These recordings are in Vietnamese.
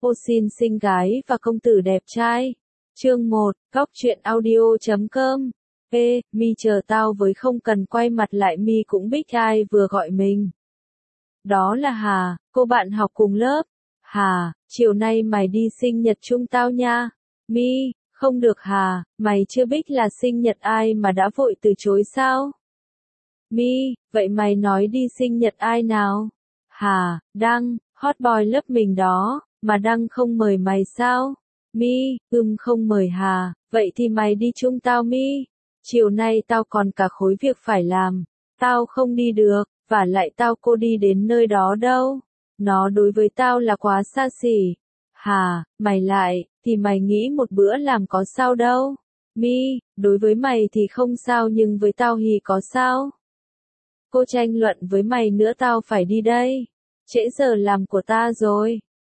Ô xin xinh gái và công tử đẹp trai. Chương 1, Góc truyện audio.com. Mi chờ tao với không cần quay mặt lại Mi cũng biết ai vừa gọi mình. Đó là Hà, cô bạn học cùng lớp. Hà, chiều nay mày đi sinh nhật chung tao nha. Mi, không được Hà, mày chưa biết là sinh nhật ai mà đã vội từ chối sao? Mi, vậy mày nói đi sinh nhật ai nào? Hà, Đăng, hot boy lớp mình đó, mà Đăng không mời mày sao? Mi, không mời Hà, vậy thì mày đi chung tao Mi. Chiều nay tao còn cả khối việc phải làm, tao không đi được, và lại tao cô đi đến nơi đó đâu. Nó đối với tao là quá xa xỉ. Hà, mày lại, thì mày nghĩ một bữa làm có sao đâu. Mi, đối với mày thì không sao nhưng với tao thì có sao. Cô tranh luận với mày nữa tao phải đi đây. Trễ giờ làm của ta rồi.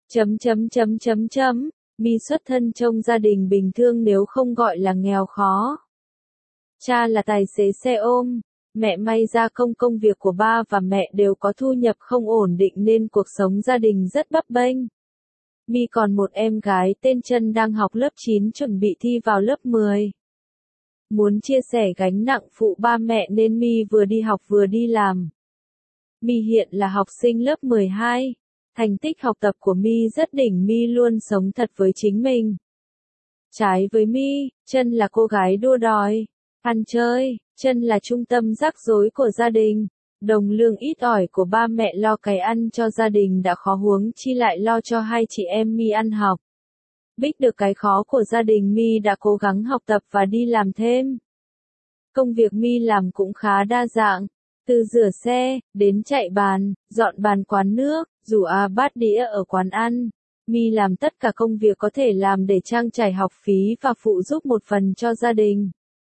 Mi xuất thân trong gia đình bình thường nếu không gọi là nghèo khó. Cha là tài xế xe ôm, mẹ may gia công việc của ba và mẹ đều có thu nhập không ổn định nên cuộc sống gia đình rất bấp bênh. Mi còn một em gái tên Trân đang học lớp 9 chuẩn bị thi vào lớp 10. Muốn chia sẻ gánh nặng phụ ba mẹ nên Mi vừa đi học vừa đi làm. Mi hiện là học sinh lớp 12. Thành tích học tập của Mi rất đỉnh, Mi luôn sống thật với chính mình. Trái với Mi, Trân là cô gái đua đòi, ăn chơi, Trân là trung tâm rắc rối của gia đình. Đồng lương ít ỏi của ba mẹ lo cái ăn cho gia đình đã khó huống chi lại lo cho hai chị em Mi ăn học. Biết được cái khó của gia đình Mi đã cố gắng học tập và đi làm thêm. Công việc Mi làm cũng khá đa dạng, từ rửa xe, đến chạy bàn, dọn bàn quán nước, rủ bát đĩa ở quán ăn. Mi làm tất cả công việc có thể làm để trang trải học phí và phụ giúp một phần cho gia đình.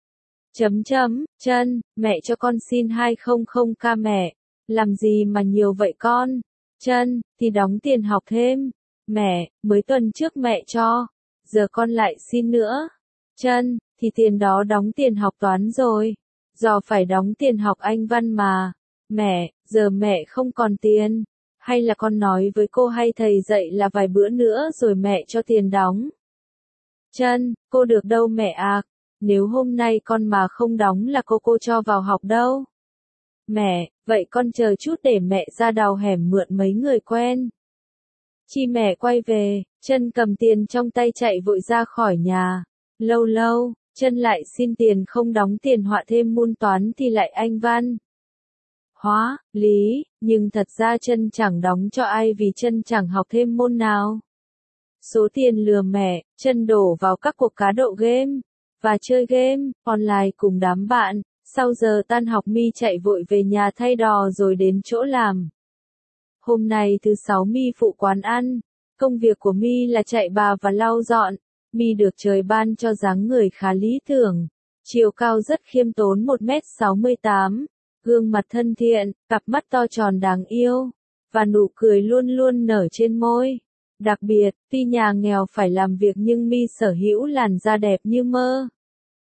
Trân, mẹ cho con xin 200k mẹ. Làm gì mà nhiều vậy con? Trân, thì đóng tiền học thêm. Mẹ, mới tuần trước mẹ cho. Giờ con lại xin nữa. Trân, thì tiền đó đóng tiền học toán rồi. Do phải đóng tiền học Anh văn mà. Mẹ, giờ mẹ không còn tiền. Hay là con nói với cô hay thầy dạy là vài bữa nữa rồi mẹ cho tiền đóng. Trân, cô được đâu mẹ ạ. Nếu hôm nay con mà không đóng là cô cho vào học đâu. Mẹ, vậy con chờ chút để mẹ ra đầu hẻm mượn mấy người quen. Chi mẹ quay về, Trân cầm tiền trong tay chạy vội ra khỏi nhà. Lâu, Trân lại xin tiền không đóng tiền họa thêm môn toán thì lại Anh văn. Hóa, lý, nhưng thật ra Trân chẳng đóng cho ai vì Trân chẳng học thêm môn nào. Số tiền lừa mẹ, Trân đổ vào các cuộc cá độ game và chơi game online cùng đám bạn. Sau giờ tan học Mi chạy vội về nhà thay đò rồi đến chỗ làm. Hôm nay thứ 6 Mi phụ quán ăn. Công việc của Mi là chạy bà và lau dọn. Mi được trời ban cho dáng người khá lý tưởng. Chiều cao rất khiêm tốn 1m68. Gương mặt thân thiện, cặp mắt to tròn đáng yêu. Và nụ cười luôn luôn nở trên môi. Đặc biệt, tuy nhà nghèo phải làm việc nhưng Mi sở hữu làn da đẹp như mơ.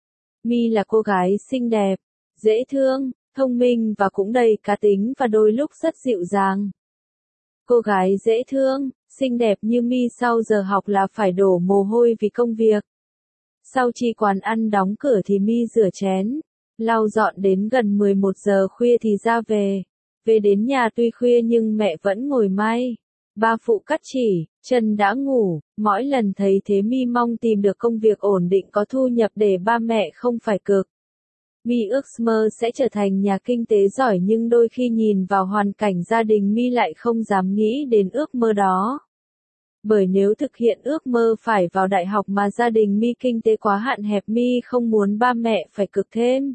Mi là cô gái xinh đẹp, dễ thương, thông minh và cũng đầy cá tính và đôi lúc rất dịu dàng. Cô gái dễ thương, xinh đẹp như Mi sau giờ học là phải đổ mồ hôi vì công việc. Sau khi quán ăn đóng cửa thì Mi rửa chén, lau dọn đến gần 11 giờ khuya thì ra về. Về đến nhà tuy khuya nhưng mẹ vẫn ngồi may. Ba phụ cắt chỉ, Trân đã ngủ, mỗi lần thấy thế Mi mong tìm được công việc ổn định có thu nhập để ba mẹ không phải cực. Mi ước mơ sẽ trở thành nhà kinh tế giỏi nhưng đôi khi nhìn vào hoàn cảnh gia đình Mi lại không dám nghĩ đến ước mơ đó. Bởi nếu thực hiện ước mơ phải vào đại học mà gia đình Mi kinh tế quá hạn hẹp Mi không muốn ba mẹ phải cực thêm.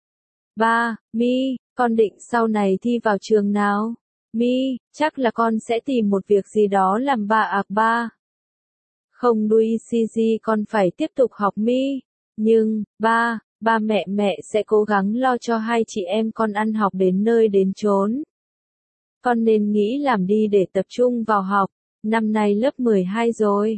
Ba, Mi, con định sau này thi vào trường nào? Mi, chắc là con sẽ tìm một việc gì đó làm ba. Không đuôi CG con phải tiếp tục học Mi. Nhưng, ba mẹ sẽ cố gắng lo cho hai chị em con ăn học đến nơi đến chốn. Con nên nghĩ làm đi để tập trung vào học. Năm nay lớp 12 rồi.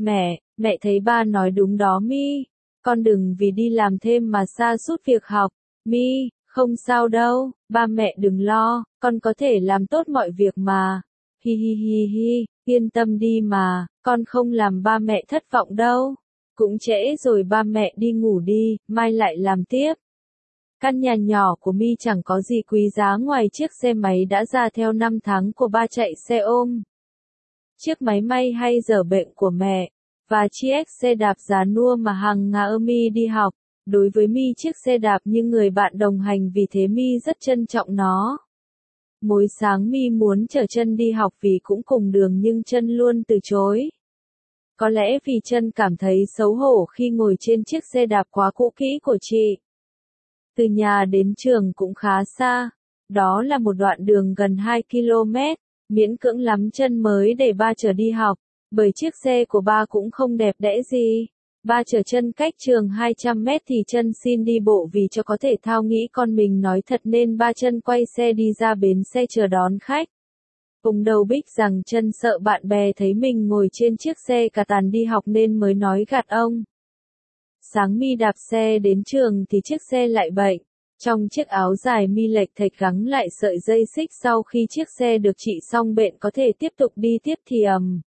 Mẹ thấy ba nói đúng đó Mi. Con đừng vì đi làm thêm mà sa sút việc học. Mi, không sao đâu, ba mẹ đừng lo, con có thể làm tốt mọi việc mà. Hi. Yên tâm đi mà, con không làm ba mẹ thất vọng đâu. Cũng trễ rồi, ba mẹ đi ngủ đi, mai lại làm tiếp. Căn nhà nhỏ của Mi chẳng có gì quý giá ngoài chiếc xe máy đã ra theo năm tháng của ba chạy xe ôm, chiếc máy may hay giờ bệnh của mẹ, và chiếc xe đạp giá nua mà hàng ngày Mi đi học. Đối với Mi, chiếc xe đạp như người bạn đồng hành, vì thế Mi rất trân trọng nó. Mỗi sáng Mi muốn chở Trân đi học vì cũng cùng đường nhưng Trân luôn từ chối. Có lẽ vì Trân cảm thấy xấu hổ khi ngồi trên chiếc xe đạp quá cũ kỹ của chị. Từ nhà đến trường cũng khá xa. Đó là một đoạn đường gần 2 km, miễn cưỡng lắm Trân mới để ba chở đi học, bởi chiếc xe của ba cũng không đẹp đẽ gì. Ba chở Trân cách trường 200 mét thì Trân xin đi bộ vì cho có thể thao, nghĩ con mình nói thật nên ba Trân quay xe đi ra bến xe chờ đón khách. Ông đầu bích rằng Trân sợ bạn bè thấy mình ngồi trên chiếc xe cả tàn đi học nên mới nói gạt ông. Sáng Mi đạp xe đến trường thì chiếc xe lại bệnh. Trong chiếc áo dài Mi lệch thệch gắng lại sợi dây xích, sau khi chiếc xe được trị xong bệnh có thể tiếp tục đi tiếp thì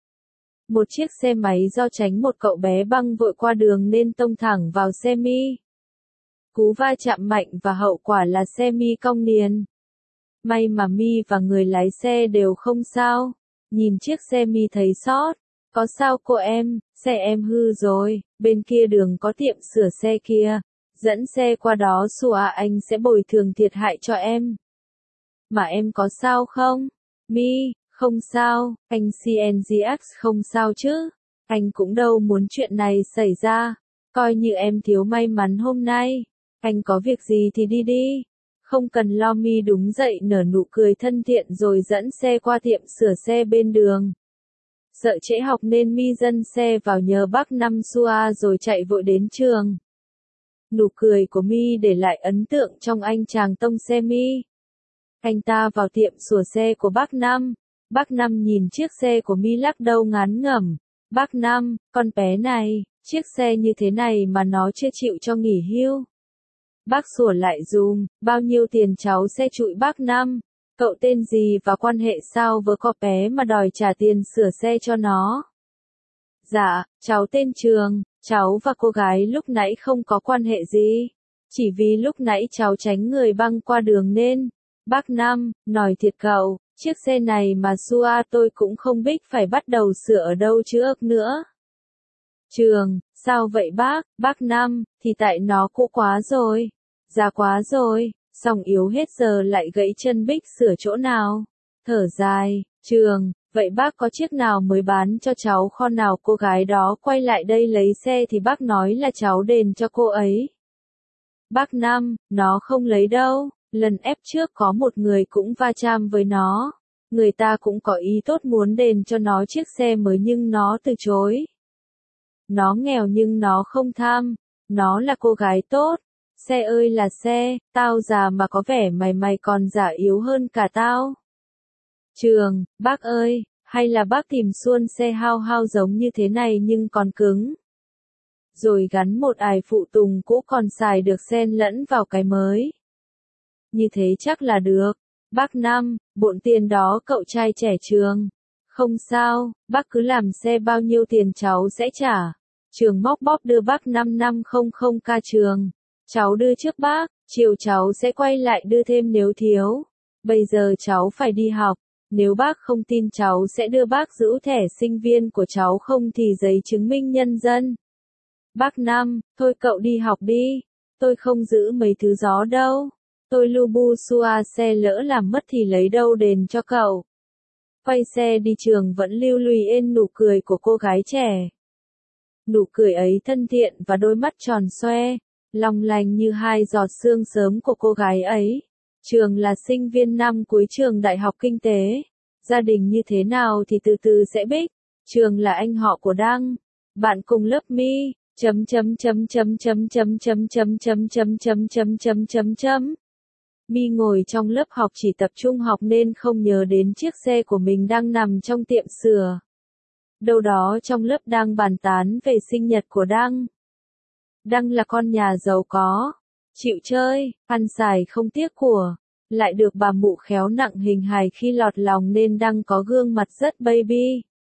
một chiếc xe máy do tránh một cậu bé băng vội qua đường nên tông thẳng vào xe Mi. Cú va chạm mạnh và hậu quả là xe Mi cong niền. May mà Mi và người lái xe đều không sao. Nhìn chiếc xe Mi thấy xót. Có sao cô em, xe em hư rồi, bên kia đường có tiệm sửa xe kia. Dẫn xe qua đó xùa anh sẽ bồi thường thiệt hại cho em. Mà em có sao không? Mi, không sao, anh CNGX không sao chứ. Anh cũng đâu muốn chuyện này xảy ra. Coi như em thiếu may mắn hôm nay. Anh có việc gì thì đi đi. Không cần lo. Mi đúng dậy nở nụ cười thân thiện rồi dẫn xe qua tiệm sửa xe bên đường. Sợ trễ học nên Mi dân xe vào nhờ bác Năm xua rồi chạy vội đến trường. Nụ cười của Mi để lại ấn tượng trong anh chàng tông xe Mi. Anh ta vào tiệm sửa xe của bác Năm. Bác Năm nhìn chiếc xe của Mi lắc đầu ngán ngẩm. Bác Năm, con bé này, chiếc xe như thế này mà nó chưa chịu cho nghỉ hưu. Bác sủa lại dùm, bao nhiêu tiền cháu sẽ trụi bác Năm? Cậu tên gì và quan hệ sao với con bé mà đòi trả tiền sửa xe cho nó? Dạ, cháu tên Trường, cháu và cô gái lúc nãy không có quan hệ gì. Chỉ vì lúc nãy cháu tránh người băng qua đường nên. Bác Năm, nói thiệt cậu, chiếc xe này mà xua tôi cũng không biết phải bắt đầu sửa ở đâu chứ ức nữa. Trường, sao vậy bác Năm, thì tại nó cũ quá rồi. Già quá rồi, sòng yếu hết giờ lại gãy chân bích sửa chỗ nào. Thở dài, Trường, vậy bác có chiếc nào mới bán cho cháu kho nào? Cô gái đó quay lại đây lấy xe thì bác nói là cháu đền cho cô ấy. Bác Năm, nó không lấy đâu, lần ép trước có một người cũng va chạm với nó. Người ta cũng có ý tốt muốn đền cho nó chiếc xe mới nhưng nó từ chối. Nó nghèo nhưng nó không tham, nó là cô gái tốt. Xe ơi là xe, tao già mà có vẻ mày còn già yếu hơn cả tao. Trường, bác ơi, hay là bác tìm xuôn xe hao hao giống như thế này nhưng còn cứng. Rồi gắn một ải phụ tùng cũ còn xài được xen lẫn vào cái mới. Như thế chắc là được. Bác Năm, bộn tiền đó cậu trai trẻ Trường. Không sao, bác cứ làm xe bao nhiêu tiền cháu sẽ trả. Trường móc bóp đưa bác 5500k. Trường. Cháu đưa trước bác, chiều cháu sẽ quay lại đưa thêm nếu thiếu. Bây giờ cháu phải đi học, nếu bác không tin cháu sẽ đưa bác giữ thẻ sinh viên của cháu, không thì giấy chứng minh nhân dân. Bác Năm, thôi cậu đi học đi, tôi không giữ mấy thứ gió đâu. Tôi lu bu xua xe lỡ làm mất thì lấy đâu đền cho cậu. Quay xe đi trường vẫn lưu lùi ên nụ cười của cô gái trẻ. Nụ cười ấy thân thiện và đôi mắt tròn xoe, long lanh như hai giọt sương sớm của cô gái ấy. Trường là sinh viên năm cuối trường Đại học Kinh tế. Gia đình như thế nào thì từ từ sẽ biết. Trường là anh họ của Đăng. Bạn cùng lớp Mi. Mi ngồi trong lớp học chỉ tập trung học nên không nhớ đến chiếc xe của mình đang nằm trong tiệm sửa. Đâu đó trong lớp đang bàn tán về sinh nhật của Đăng. Đăng là con nhà giàu có, chịu chơi, ăn xài không tiếc của, lại được bà mụ khéo nặng hình hài khi lọt lòng nên Đăng có gương mặt rất baby.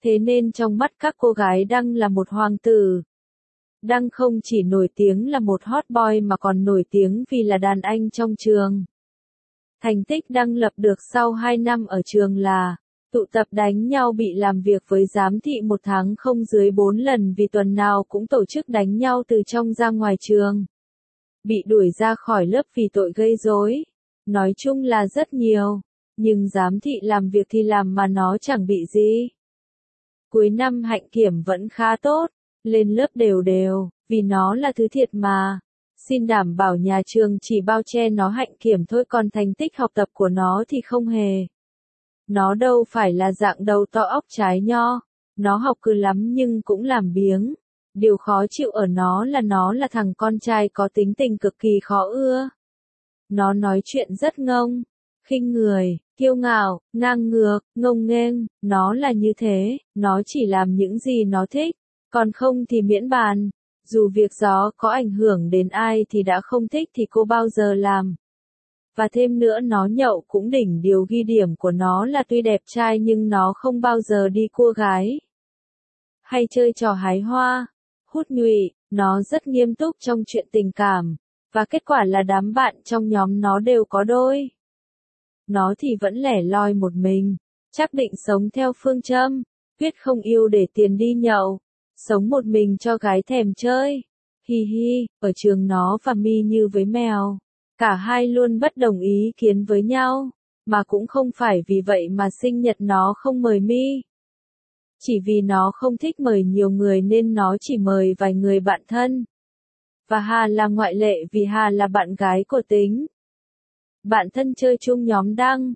Thế nên trong mắt các cô gái Đăng là một hoàng tử. Đăng không chỉ nổi tiếng là một hot boy mà còn nổi tiếng vì là đàn anh trong trường. Thành tích Đăng lập được sau 2 năm ở trường là tụ tập đánh nhau, bị làm việc với giám thị 1 tháng không dưới 4 lần vì tuần nào cũng tổ chức đánh nhau từ trong ra ngoài trường. Bị đuổi ra khỏi lớp vì tội gây rối. Nói chung là rất nhiều, nhưng giám thị làm việc thì làm mà nó chẳng bị gì. Cuối năm hạnh kiểm vẫn khá tốt, lên lớp đều đều, vì nó là thứ thiệt mà. Xin đảm bảo nhà trường chỉ bao che nó hạnh kiểm thôi, còn thành tích học tập của nó thì không hề. Nó đâu phải là dạng đầu to óc trái nho, nó học cứ lắm nhưng cũng làm biếng. Điều khó chịu ở nó là thằng con trai có tính tình cực kỳ khó ưa. Nó nói chuyện rất ngông, khinh người, kiêu ngạo, ngang ngược, ngông nghênh, nó là như thế, nó chỉ làm những gì nó thích, còn không thì miễn bàn. Dù việc đó có ảnh hưởng đến ai thì đã không thích thì cô bao giờ làm. Và thêm nữa, nó nhậu cũng đỉnh. Điều ghi điểm của nó là tuy đẹp trai nhưng nó không bao giờ đi cua gái. Hay chơi trò hái hoa, hút nhụy, nó rất nghiêm túc trong chuyện tình cảm. Và kết quả là đám bạn trong nhóm nó đều có đôi. Nó thì vẫn lẻ loi một mình, chắc định sống theo phương châm, quyết không yêu để tiền đi nhậu, sống một mình cho gái thèm chơi. Hi hi, ở trường nó và Mi như với mèo. Cả hai luôn bất đồng ý kiến với nhau, mà cũng không phải vì vậy mà sinh nhật nó không mời Mi. Chỉ vì nó không thích mời nhiều người nên nó chỉ mời vài người bạn thân. Và Hà là ngoại lệ vì Hà là bạn gái của Tính. Bạn thân chơi chung nhóm Đăng.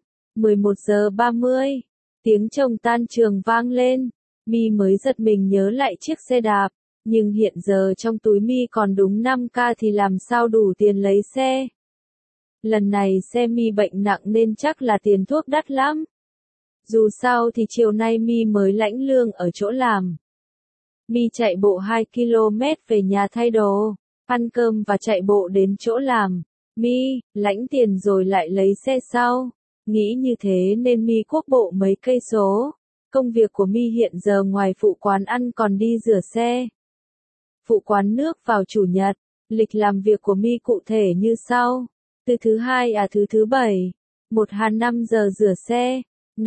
11:30, tiếng chồng tan trường vang lên. Mi mới giật mình nhớ lại chiếc xe đạp, nhưng hiện giờ trong túi Mi còn đúng 5k thì làm sao đủ tiền lấy xe. Lần này xe Mi bệnh nặng nên chắc là tiền thuốc đắt lắm. Dù sao thì chiều nay Mi mới lãnh lương ở chỗ làm. Mi chạy bộ 2 km về nhà thay đồ, ăn cơm và chạy bộ đến chỗ làm. Mi, lãnh tiền rồi lại lấy xe sau. Nghĩ như thế nên Mi cuốc bộ mấy cây số. Công việc của Mi hiện giờ ngoài phụ quán ăn còn đi rửa xe. Phụ quán nước vào chủ nhật. Lịch làm việc của Mi cụ thể như sau. Từ thứ hai thứ thứ bảy. 1-5 giờ rửa xe.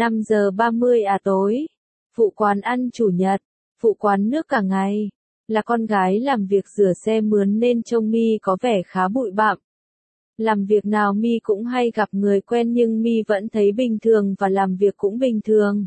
5:30 tối. Phụ quán ăn chủ nhật. Phụ quán nước cả ngày. Là con gái làm việc rửa xe mướn nên trông Mi có vẻ khá bụi bặm. Làm việc nào Mi cũng hay gặp người quen nhưng Mi vẫn thấy bình thường và làm việc cũng bình thường.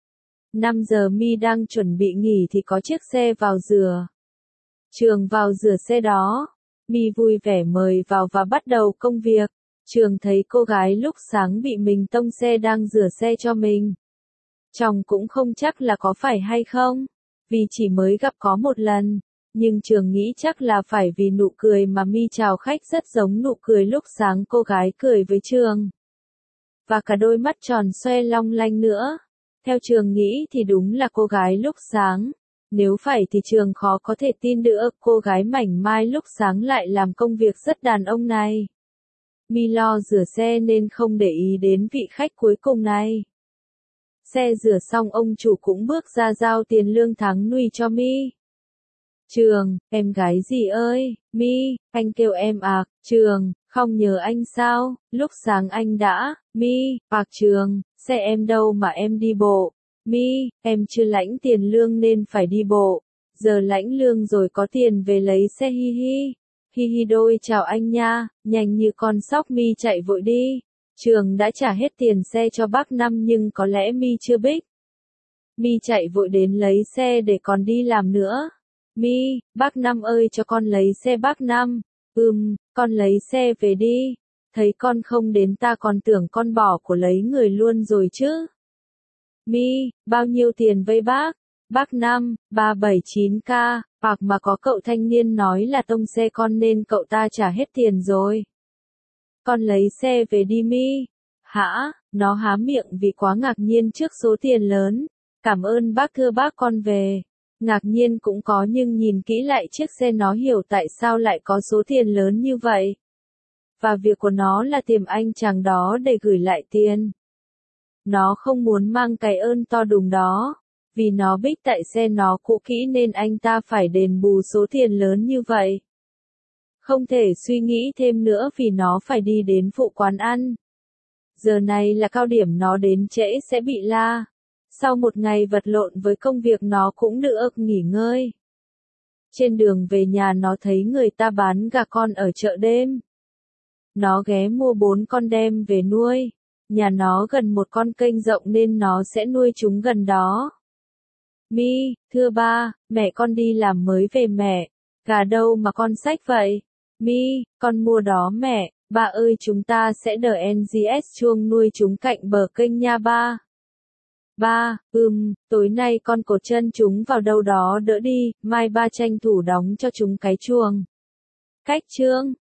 5 giờ Mi đang chuẩn bị nghỉ thì có chiếc xe vào rửa. Trường vào rửa xe đó. Mi vui vẻ mời vào và bắt đầu công việc. Trường thấy cô gái lúc sáng bị mình tông xe đang rửa xe cho mình. Chồng cũng không chắc là có phải hay không, vì chỉ mới gặp có một lần. Nhưng Trường nghĩ chắc là phải vì nụ cười mà Mi chào khách rất giống nụ cười lúc sáng cô gái cười với Trường. Và cả đôi mắt tròn xoe long lanh nữa. Theo Trường nghĩ thì đúng là cô gái lúc sáng. Nếu phải thì Trường khó có thể tin nữa cô gái mảnh mai lúc sáng lại làm công việc rất đàn ông này. Mi lo rửa xe nên không để ý đến vị khách cuối cùng này. Xe rửa xong ông chủ cũng bước ra giao tiền lương tháng nuôi cho Mi. Trường, em gái gì ơi, Mi, anh kêu em à, Trường, không nhớ anh sao, lúc sáng anh đã, Mi, Trường, xe em đâu mà em đi bộ, Mi, em chưa lãnh tiền lương nên phải đi bộ, giờ lãnh lương rồi có tiền về lấy xe hi hi. Hi hi đôi chào anh nha, nhanh như con sóc Mi chạy vội đi. Trường đã trả hết tiền xe cho bác Năm nhưng có lẽ Mi chưa biết. Mi chạy vội đến lấy xe để còn đi làm nữa. Mi, bác Năm ơi cho con lấy xe bác Năm. Con lấy xe về đi. Thấy con không đến ta còn tưởng con bỏ của lấy người luôn rồi chứ. Mi, bao nhiêu tiền vây bác? Bác Năm, 379k, hoặc mà có cậu thanh niên nói là tông xe con nên cậu ta trả hết tiền rồi. Con lấy xe về đi Mi. Hả? Nó há miệng vì quá ngạc nhiên trước số tiền lớn. Cảm ơn bác thưa bác con về. Ngạc nhiên cũng có nhưng nhìn kỹ lại chiếc xe nó hiểu tại sao lại có số tiền lớn như vậy. Và việc của nó là tìm anh chàng đó để gửi lại tiền. Nó không muốn mang cái ơn to đùng đó. Vì nó bích tại xe nó cũ kỹ nên anh ta phải đền bù số tiền lớn như vậy. Không thể suy nghĩ thêm nữa vì nó phải đi đến phụ quán ăn. Giờ này là cao điểm, nó đến trễ sẽ bị la. Sau một ngày vật lộn với công việc nó cũng được nghỉ ngơi. Trên đường về nhà nó thấy người ta bán gà con ở chợ đêm. Nó ghé mua 4 con đem về nuôi. Nhà nó gần một con kênh rộng nên nó sẽ nuôi chúng gần đó. Mi, thưa ba, mẹ con đi làm mới về mẹ. Gà đâu mà con xách vậy? Mi, con mua đó mẹ. Ba ơi, chúng ta sẽ đợi NGS chuông nuôi chúng cạnh bờ kênh nha ba. Ba, tối nay con cột chân chúng vào đâu đó đỡ đi, mai ba tranh thủ đóng cho chúng cái chuồng. Cách chương